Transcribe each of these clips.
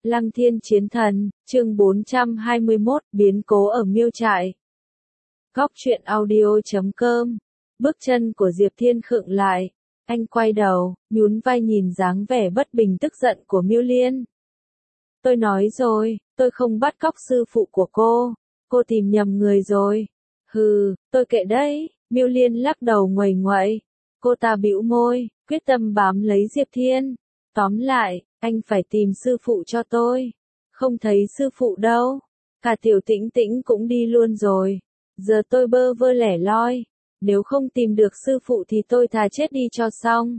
Lăng Thiên Chiến Thần, chương 421, biến cố ở miêu trại. Góc truyện audio.com. Bước chân của Diệp Thiên khựng lại. Anh quay đầu, nhún vai nhìn dáng vẻ bất bình tức giận của Miêu Liên. Tôi nói rồi, tôi không bắt cóc sư phụ của cô tìm nhầm người rồi. Hừ, tôi kệ đấy, Miêu Liên lắc đầu nguầy nguậy. Cô ta bĩu môi, quyết tâm bám lấy Diệp Thiên. Tóm lại, anh phải tìm sư phụ cho tôi. Không thấy sư phụ đâu. Cả Tiểu Tĩnh Tĩnh cũng đi luôn rồi. Giờ tôi bơ vơ lẻ loi. Nếu không tìm được sư phụ thì tôi thà chết đi cho xong.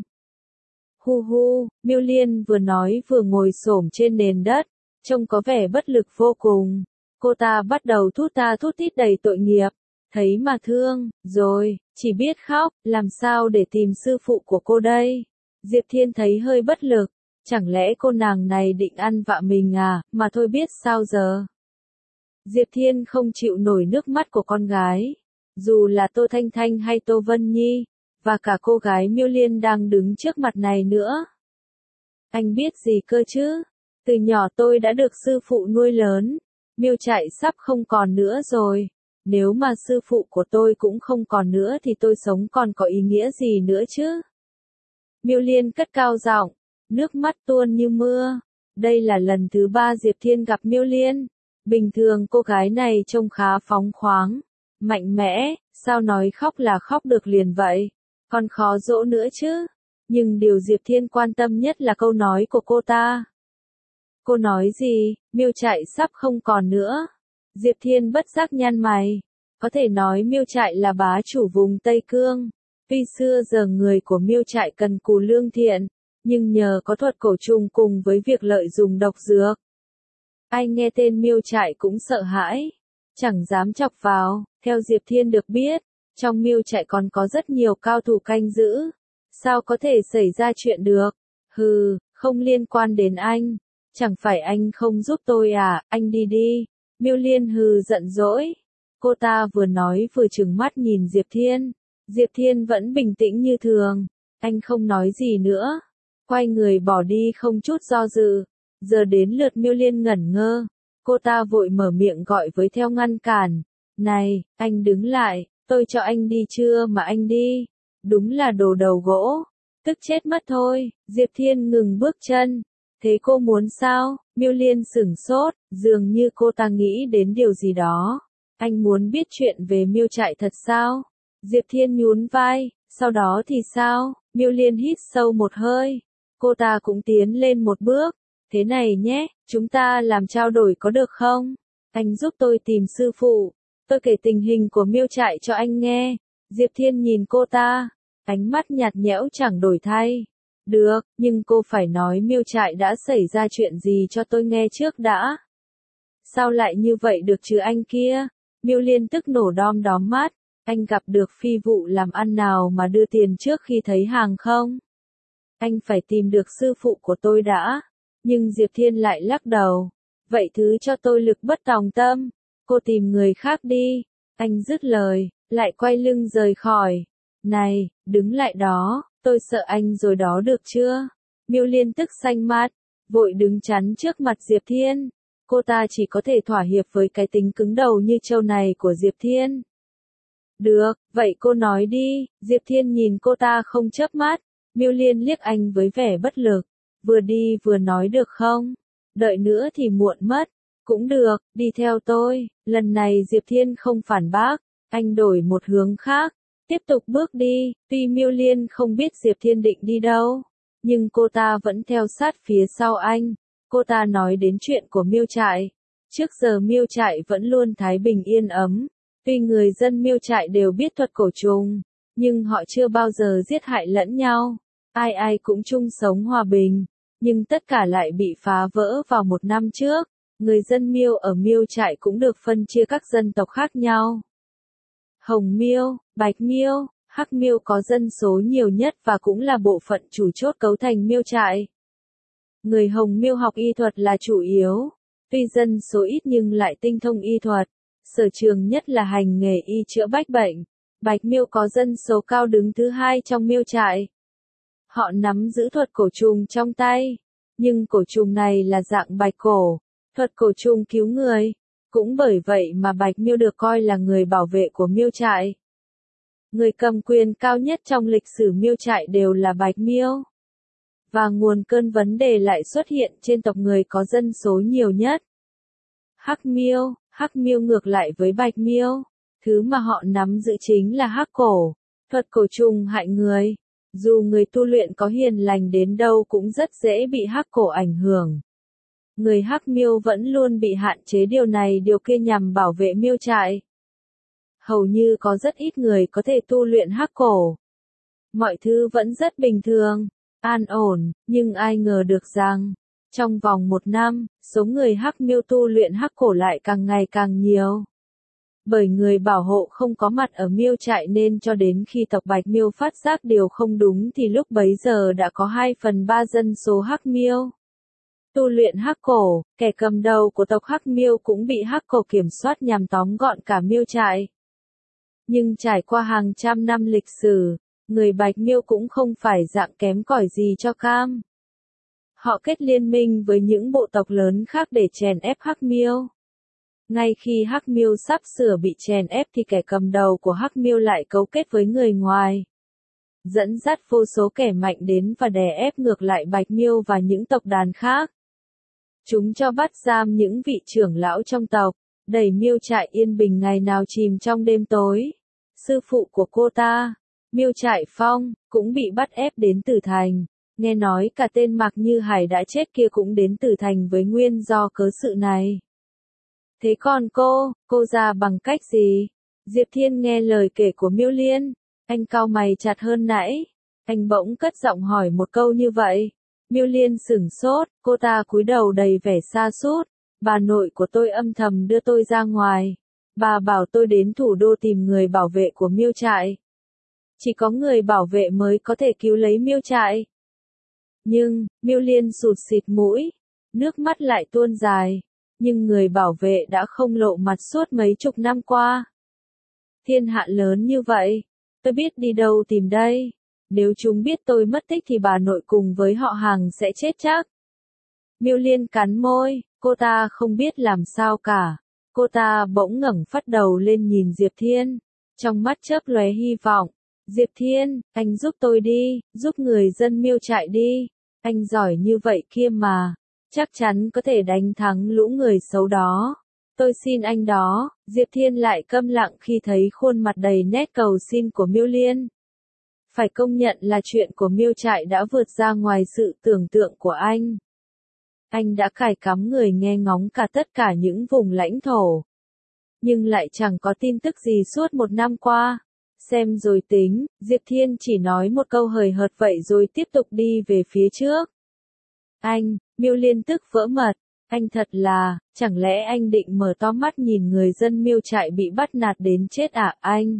Hu hu, Miêu Liên vừa nói vừa ngồi xổm trên nền đất, trông có vẻ bất lực vô cùng. Cô ta bắt đầu thút tha thút thít đầy tội nghiệp. Thấy mà thương, rồi, chỉ biết khóc, làm sao để tìm sư phụ của cô đây? Diệp Thiên thấy hơi bất lực. Chẳng lẽ cô nàng này định ăn vạ mình à, mà thôi biết sao giờ. Diệp Thiên không chịu nổi nước mắt của con gái. Dù là Tô Thanh Thanh hay Tô Vân Nhi, và cả cô gái Miêu Liên đang đứng trước mặt này nữa. Anh biết gì cơ chứ? Từ nhỏ tôi đã được sư phụ nuôi lớn. Miêu trại sắp không còn nữa rồi. Nếu mà sư phụ của tôi cũng không còn nữa thì tôi sống còn có ý nghĩa gì nữa chứ? Miêu Liên cất cao giọng. Nước mắt tuôn như mưa. Đây là lần thứ 3 Diệp Thiên gặp Miêu Liên. Bình thường cô gái này trông khá phóng khoáng, mạnh mẽ, sao nói khóc là khóc được liền vậy, còn khó dỗ nữa chứ. Nhưng điều Diệp Thiên quan tâm nhất là câu nói của cô ta. Cô nói gì, miêu trại sắp không còn nữa. Diệp Thiên bất giác nhăn mày. Có thể nói miêu trại là bá chủ vùng Tây Cương. Tuy xưa giờ người của miêu trại cần cù lương thiện, nhưng nhờ có thuật cổ trùng cùng với việc lợi dụng độc dược, ai nghe tên miêu trại cũng sợ hãi, chẳng dám chọc vào. Theo Diệp Thiên được biết, trong miêu trại còn có rất nhiều cao thủ canh giữ. Sao có thể xảy ra chuyện được? Hừ, không liên quan đến anh. Chẳng phải anh không giúp tôi à, anh đi đi. Miêu Liên hừ giận dỗi. Cô ta vừa nói vừa trừng mắt nhìn Diệp Thiên. Diệp Thiên vẫn bình tĩnh như thường. Anh không nói gì nữa. Quay người bỏ đi không chút do dự. Giờ đến lượt Miêu Liên ngẩn ngơ. Cô ta vội mở miệng gọi với theo ngăn cản. Này, anh đứng lại, tôi cho anh đi chưa mà anh đi. Đúng là đồ đầu gỗ. Tức chết mất thôi. Diệp Thiên ngừng bước chân. Thế cô muốn sao? Miêu Liên sửng sốt, dường như cô ta nghĩ đến điều gì đó. Anh muốn biết chuyện về miêu trại thật sao? Diệp Thiên nhún vai, sau đó thì sao? Miêu Liên hít sâu một hơi. Cô ta cũng tiến lên một bước. Thế này nhé, chúng ta làm trao đổi có được không? Anh giúp tôi tìm sư phụ. Tôi kể tình hình của miêu trại cho anh nghe. Diệp Thiên nhìn cô ta. Ánh mắt nhạt nhẽo chẳng đổi thay. Được, nhưng cô phải nói miêu trại đã xảy ra chuyện gì cho tôi nghe trước đã. Sao lại như vậy được chứ anh kia? Miêu Liên tức nổ đom đóm mắt. Anh gặp được phi vụ làm ăn nào mà đưa tiền trước khi thấy hàng không? Anh phải tìm được sư phụ của tôi đã. Nhưng Diệp Thiên lại lắc đầu. Vậy thứ cho tôi lực bất tòng tâm. Cô tìm người khác đi. Anh dứt lời, lại quay lưng rời khỏi. Này, đứng lại đó, tôi sợ anh rồi đó được chưa? Miêu Liên tức xanh mặt, vội đứng chắn trước mặt Diệp Thiên. Cô ta chỉ có thể thỏa hiệp với cái tính cứng đầu như trâu này của Diệp Thiên. Được, vậy cô nói đi. Diệp Thiên nhìn cô ta không chớp mắt. Miêu Liên liếc anh với vẻ bất lực. Vừa đi vừa nói được không? Đợi nữa thì muộn mất. Cũng được, đi theo tôi. Lần này Diệp Thiên không phản bác. Anh đổi một hướng khác. Tiếp tục bước đi. Tuy Miêu Liên không biết Diệp Thiên định đi đâu, nhưng cô ta vẫn theo sát phía sau anh. Cô ta nói đến chuyện của miêu trại. Trước giờ miêu trại vẫn luôn thái bình yên ấm. Tuy người dân miêu trại đều biết thuật cổ trùng, nhưng họ chưa bao giờ giết hại lẫn nhau. Ai ai cũng chung sống hòa bình. Nhưng tất cả lại bị phá vỡ vào một năm trước. Người dân miêu ở miêu trại cũng được phân chia các dân tộc khác nhau. Hồng miêu, bạch miêu, hắc miêu có dân số nhiều nhất và cũng là bộ phận chủ chốt cấu thành miêu trại. Người Hồng miêu học y thuật là chủ yếu. Tuy dân số ít nhưng lại tinh thông y thuật. Sở trường nhất là hành nghề y chữa bách bệnh. Bạch miêu có dân số cao đứng thứ 2 trong miêu trại. Họ nắm giữ thuật cổ trùng trong tay. Nhưng cổ trùng này là dạng bạch cổ, thuật cổ trùng cứu người. Cũng bởi vậy mà Bạch Miêu được coi là người bảo vệ của Miêu trại. Người cầm quyền cao nhất trong lịch sử Miêu trại đều là Bạch Miêu. Và nguồn cơn vấn đề lại xuất hiện trên tộc người có dân số nhiều nhất. Hắc Miêu ngược lại với Bạch Miêu, thứ mà họ nắm giữ chính là hắc cổ, thuật cổ trùng hại người. Dù người tu luyện có hiền lành đến đâu cũng rất dễ bị hắc cổ ảnh hưởng. Người Hắc Miêu vẫn luôn bị hạn chế điều kia nhằm bảo vệ Miêu trại. Hầu như có rất ít người có thể tu luyện hắc cổ. Mọi thứ vẫn rất bình thường, an ổn, nhưng ai ngờ được rằng, trong vòng 1 năm, số người Hắc Miêu tu luyện hắc cổ lại càng ngày càng nhiều. Bởi người bảo hộ không có mặt ở Miêu trại nên cho đến khi tộc Bạch Miêu phát giác điều không đúng thì lúc bấy giờ đã có 2/3 dân số Hắc Miêu tu luyện hắc cổ. Kẻ cầm đầu của tộc Hắc Miêu cũng bị hắc cổ kiểm soát nhằm tóm gọn cả Miêu trại. Nhưng trải qua hàng trăm năm lịch sử, người Bạch Miêu cũng không phải dạng kém cỏi gì cho cam. Họ kết liên minh với những bộ tộc lớn khác để chèn ép Hắc Miêu. Ngay khi Hắc Miêu sắp sửa bị chèn ép thì kẻ cầm đầu của Hắc Miêu lại cấu kết với người ngoài, dẫn dắt vô số kẻ mạnh đến và đè ép ngược lại Bạch Miêu và những tộc đàn khác. Chúng cho bắt giam những vị trưởng lão trong tộc, đẩy Miêu trại yên bình ngày nào chìm trong đêm tối. Sư phụ của cô ta, Miêu trại Phong, cũng bị bắt ép đến Tử Thành. Nghe nói cả tên Mạc Như Hải đã chết kia cũng đến Tử Thành với nguyên do cớ sự này. Thế còn cô ra bằng cách gì? Diệp Thiên nghe lời kể của Miêu Liên, anh cau mày chặt hơn nãy. Anh bỗng cất giọng hỏi một câu như vậy. Miêu Liên sửng sốt, cô ta cúi đầu đầy vẻ sa sút. Bà nội của tôi âm thầm đưa tôi ra ngoài. Bà bảo tôi đến thủ đô tìm người bảo vệ của Miêu trại. Chỉ có người bảo vệ mới có thể cứu lấy Miêu trại. Nhưng, Miêu Liên sụt sịt mũi, nước mắt lại tuôn dài. Nhưng người bảo vệ đã không lộ mặt suốt mấy chục năm qua. Thiên hạ lớn như vậy, tôi biết đi đâu tìm đây. Nếu chúng biết tôi mất tích thì bà nội cùng với họ hàng sẽ chết chắc. Miêu Liên cắn môi, cô ta không biết làm sao cả. Cô ta bỗng ngẩng phát đầu lên nhìn Diệp Thiên, trong mắt chớp lóe hy vọng. Diệp Thiên, anh giúp tôi đi, giúp người dân Miêu trại đi. Anh giỏi như vậy kia mà, chắc chắn có thể đánh thắng lũ người xấu đó. Tôi xin anh đó. Diệp Thiên lại câm lặng khi thấy khuôn mặt đầy nét cầu xin của Miêu Liên. Phải công nhận là chuyện của Miêu trại đã vượt ra ngoài sự tưởng tượng của anh. Anh đã cài cắm người nghe ngóng cả tất cả những vùng lãnh thổ. Nhưng lại chẳng có tin tức gì suốt 1 năm qua. Xem rồi tính, Diệp Thiên chỉ nói một câu hời hợt vậy rồi tiếp tục đi về phía trước. Anh, Miêu Liên tức vỡ mật. Anh thật là, chẳng lẽ anh định mở to mắt nhìn người dân Miêu trại bị bắt nạt đến chết à anh?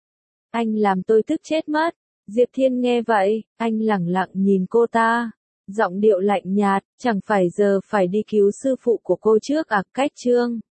Anh làm tôi tức chết mất. Diệp Thiên nghe vậy, anh lẳng lặng nhìn cô ta. Giọng điệu lạnh nhạt, chẳng phải giờ phải đi cứu sư phụ của cô trước à? Cách chương